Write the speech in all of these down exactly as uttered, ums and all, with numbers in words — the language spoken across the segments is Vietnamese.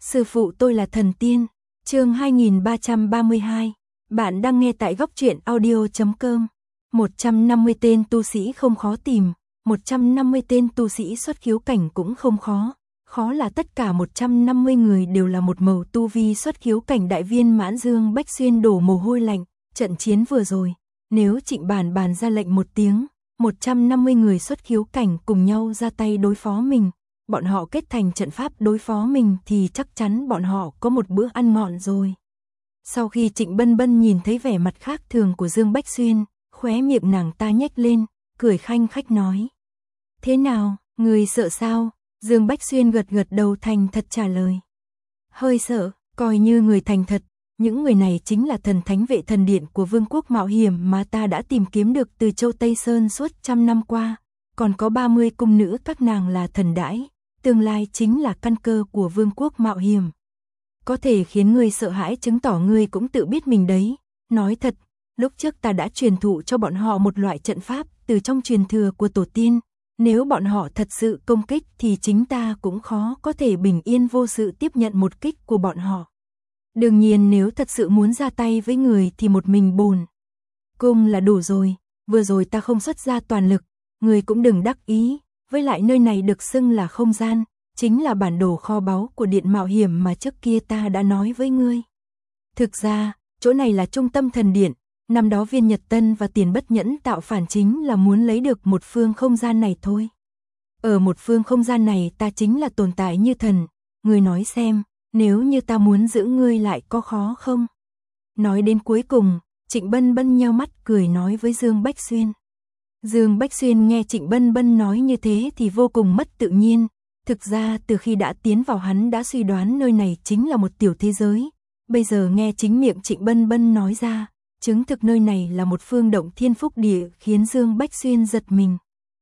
Sư phụ tôi là thần tiên. Chương hai nghìn ba trăm ba mươi hai. Bạn đang nghe tại góc truyện audio chấm com. một trăm năm mươi tên tu sĩ không khó tìm, một trăm năm mươi tên tu sĩ xuất khiếu cảnh cũng không khó. Khó là tất cả một trăm năm mươi người đều là một màu tu vi xuất khiếu cảnh đại viên mãn. Dương Bách Xuyên đổ mồ hôi lạnh, trận chiến vừa rồi, nếu Trịnh Bàn Bàn ra lệnh một tiếng, một trăm năm mươi người xuất khiếu cảnh cùng nhau ra tay đối phó mình, bọn họ kết thành trận pháp đối phó mình thì chắc chắn bọn họ có một bữa ăn ngon rồi. Sau khi Trịnh Bân Bân nhìn thấy vẻ mặt khác thường của Dương Bách Xuyên, khóe miệng nàng ta nhếch lên, cười khanh khách nói: "Thế nào, người sợ sao?" Dương Bách Xuyên gật gật đầu thành thật trả lời: "Hơi sợ, coi như người thành thật, những người này chính là thần thánh vệ thần điện của Vương quốc mạo hiểm mà ta đã tìm kiếm được từ Châu Tây Sơn suốt trăm năm qua, còn có ba mươi cung nữ các nàng là thần đãi, tương lai chính là căn cơ của Vương quốc mạo hiểm. Có thể khiến ngươi sợ hãi chứng tỏ ngươi cũng tự biết mình đấy. Nói thật, lúc trước ta đã truyền thụ cho bọn họ một loại trận pháp từ trong truyền thừa của tổ tiên, nếu bọn họ thật sự công kích thì chính ta cũng khó có thể bình yên vô sự tiếp nhận một kích của bọn họ. Đương nhiên nếu thật sự muốn ra tay với người thì một mình bổn cung là đủ rồi, vừa rồi ta không xuất ra toàn lực, người cũng đừng đắc ý, với lại nơi này được xưng là không gian, chính là bản đồ kho báu của điện mạo hiểm mà trước kia ta đã nói với ngươi. Thực ra, chỗ này là trung tâm thần điện, năm đó Viên Nhật Tân và Tiền Bất Nhẫn tạo phản chính là muốn lấy được một phương không gian này thôi. Ở một phương không gian này ta chính là tồn tại như thần, ngươi nói xem, nếu như ta muốn giữ ngươi lại có khó không?" Nói đến cuối cùng, Trịnh Bân Bân nheo mắt cười nói với Dương Bách Xuyên. Dương Bách Xuyên nghe Trịnh Bân Bân nói như thế thì vô cùng mất tự nhiên. Thực ra từ khi đã tiến vào hắn đã suy đoán nơi này chính là một tiểu thế giới. Bây giờ nghe chính miệng Trịnh Bân Bân nói ra, chứng thực nơi này là một phương động thiên phúc địa khiến Dương Bách Xuyên giật mình.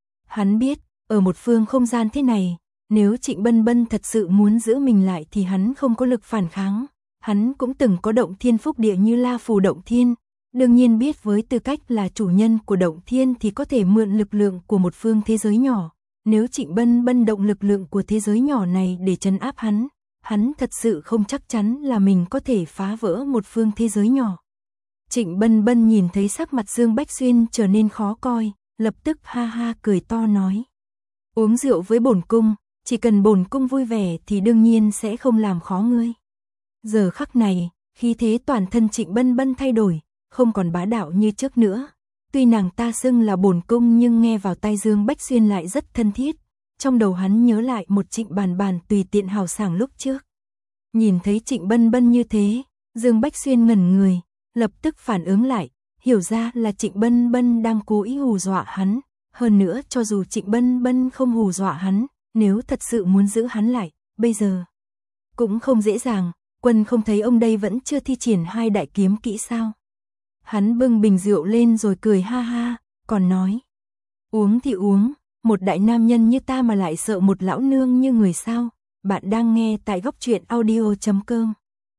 Hắn biết, ở một phương không gian thế này, nếu Trịnh Bân Bân thật sự muốn giữ mình lại thì hắn không có lực phản kháng. Hắn cũng từng có động thiên phúc địa như La Phù Động Thiên. Đương nhiên biết với tư cách là chủ nhân của động thiên thì có thể mượn lực lượng của một phương thế giới nhỏ. Nếu Trịnh Bân Bân động lực lượng của thế giới nhỏ này để trấn áp hắn, hắn thật sự không chắc chắn là mình có thể phá vỡ một phương thế giới nhỏ. Trịnh Bân Bân nhìn thấy sắc mặt Dương Bách Xuyên trở nên khó coi, lập tức ha ha cười to nói: "Uống rượu với bổn cung, chỉ cần bổn cung vui vẻ thì đương nhiên sẽ không làm khó ngươi." Giờ khắc này, khí thế toàn thân Trịnh Bân Bân thay đổi, không còn bá đạo như trước nữa. Tuy nàng ta xưng là bổn cung nhưng nghe vào tai Dương Bách Xuyên lại rất thân thiết. Trong đầu hắn nhớ lại một Trịnh Bàn Bàn tùy tiện hào sảng lúc trước. Nhìn thấy Trịnh Bân Bân như thế, Dương Bách Xuyên ngẩn người, lập tức phản ứng lại, hiểu ra là Trịnh Bân Bân đang cố ý hù dọa hắn. Hơn nữa cho dù Trịnh Bân Bân không hù dọa hắn, nếu thật sự muốn giữ hắn lại, bây giờ cũng không dễ dàng. Quân không thấy ông đây vẫn chưa thi triển hai đại kiếm kỹ sao? Hắn bưng bình rượu lên rồi cười ha ha, còn nói: "Uống thì uống, một đại nam nhân như ta mà lại sợ một lão nương như người sao?" Bạn đang nghe tại góc truyện audio chấm com.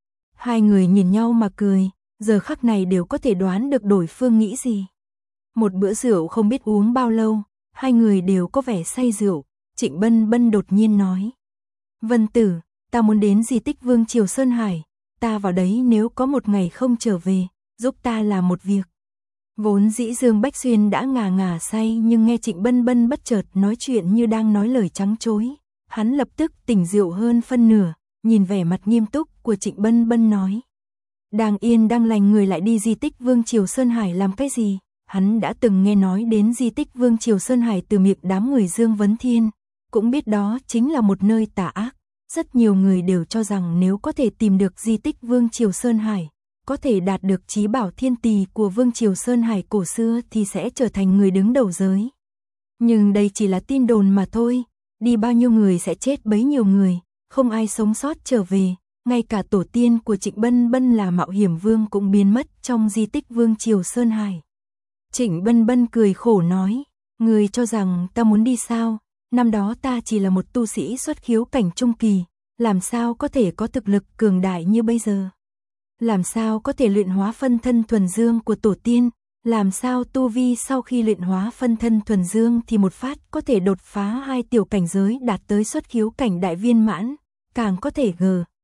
Hai người nhìn nhau mà cười, giờ khắc này đều có thể đoán được đối phương nghĩ gì. Một bữa rượu không biết uống bao lâu, hai người đều có vẻ say rượu. Trịnh Bân Bân đột nhiên nói: "Vân Tử, ta muốn đến di tích Vương Triều Sơn Hải, ta vào đấy nếu có một ngày không trở về, giúp ta làm một việc." Vốn dĩ Dương Bách Xuyên đã ngà ngà say nhưng nghe Trịnh Bân Bân bất chợt nói chuyện như đang nói lời trắng trối, hắn lập tức tỉnh rượu hơn phân nửa, nhìn vẻ mặt nghiêm túc của Trịnh Bân Bân nói: "Đang yên đang lành người lại đi di tích Vương Triều Sơn Hải làm cái gì?" Hắn đã từng nghe nói đến di tích Vương Triều Sơn Hải từ miệng đám người Dương Vấn Thiên, cũng biết đó chính là một nơi tà ác. Rất nhiều người đều cho rằng nếu có thể tìm được di tích Vương Triều Sơn Hải, có thể đạt được chí bảo thiên tỳ của Vương Triều Sơn Hải cổ xưa thì sẽ trở thành người đứng đầu giới. Nhưng đây chỉ là tin đồn mà thôi, đi bao nhiêu người sẽ chết bấy nhiêu người, không ai sống sót trở về, ngay cả tổ tiên của Trịnh Bân Bân là Mạo Hiểm Vương cũng biến mất trong di tích Vương Triều Sơn Hải. Trịnh Bân Bân cười khổ nói: "Người cho rằng ta muốn đi sao? Năm đó ta chỉ là một tu sĩ xuất khiếu cảnh trung kỳ, làm sao có thể có thực lực cường đại như bây giờ? Làm sao có thể luyện hóa phân thân thuần dương của tổ tiên? Làm sao tu vi sau khi luyện hóa phân thân thuần dương thì một phát có thể đột phá hai tiểu cảnh giới đạt tới xuất khiếu cảnh đại viên mãn? Càng có thể gờ,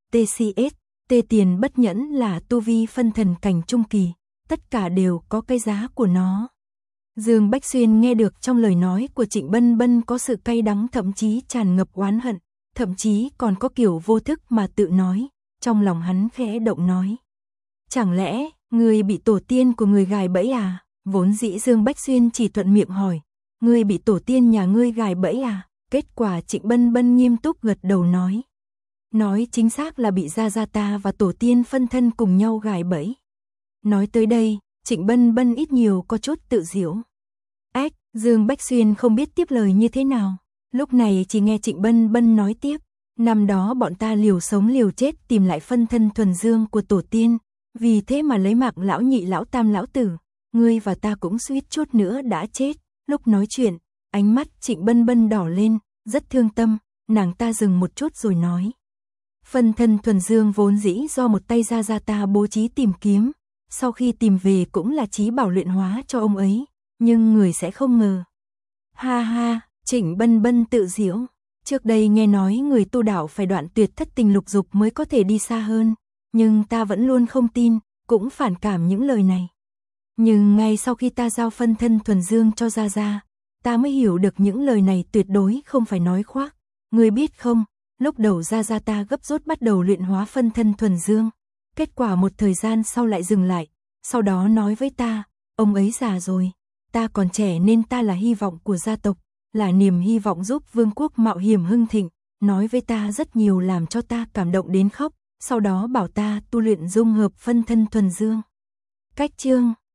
tê xê ét, tê tiền bất nhẫn là tu vi phân thần cảnh trung kỳ, tất cả đều có cái giá của nó. Dương Bách Xuyên nghe được trong lời nói của Trịnh Bân Bân có sự cay đắng thậm chí tràn ngập oán hận, thậm chí còn có kiểu vô thức mà tự nói, trong lòng hắn khẽ động nói. Chẳng lẽ, ngươi bị tổ tiên của người gài bẫy à? Vốn dĩ Dương Bách Xuyên chỉ thuận miệng hỏi, ngươi bị tổ tiên nhà ngươi gài bẫy à? Kết quả Trịnh Bân Bân nghiêm túc gật đầu nói. Nói chính xác là bị gia gia ta và tổ tiên phân thân cùng nhau gài bẫy. Nói tới đây, Trịnh Bân Bân ít nhiều có chút tự giễu. Ách, Dương Bách Xuyên không biết tiếp lời như thế nào. Lúc này chỉ nghe Trịnh Bân Bân nói tiếp. Năm đó bọn ta liều sống liều chết tìm lại phân thân thuần dương của tổ tiên. Vì thế mà lấy mạng lão nhị lão tam lão tử. Ngươi và ta cũng suýt chút nữa đã chết. Lúc nói chuyện, ánh mắt Trịnh Bân Bân đỏ lên, rất thương tâm. Nàng ta dừng một chút rồi nói. Phân thân thuần dương vốn dĩ do một tay gia gia ta bố trí tìm kiếm. Sau khi tìm về cũng là trí bảo luyện hóa cho ông ấy. Nhưng người sẽ không ngờ. Ha ha, Trịnh Bân Bân tự giễu. Trước đây nghe nói người tu đạo phải đoạn tuyệt thất tình lục dục mới có thể đi xa hơn. Nhưng ta vẫn luôn không tin, cũng phản cảm những lời này. Nhưng ngay sau khi ta giao phân thân thuần dương cho Gia Gia, ta mới hiểu được những lời này tuyệt đối không phải nói khoác. Người biết không, lúc đầu Gia Gia ta gấp rút bắt đầu luyện hóa phân thân thuần dương. Kết quả một thời gian sau lại dừng lại, sau đó nói với ta, ông ấy già rồi. Ta còn trẻ nên ta là hy vọng của gia tộc, là niềm hy vọng giúp vương quốc mạo hiểm hưng thịnh, nói với ta rất nhiều làm cho ta cảm động đến khóc, sau đó bảo ta tu luyện dung hợp phân thân thuần dương. Cách chương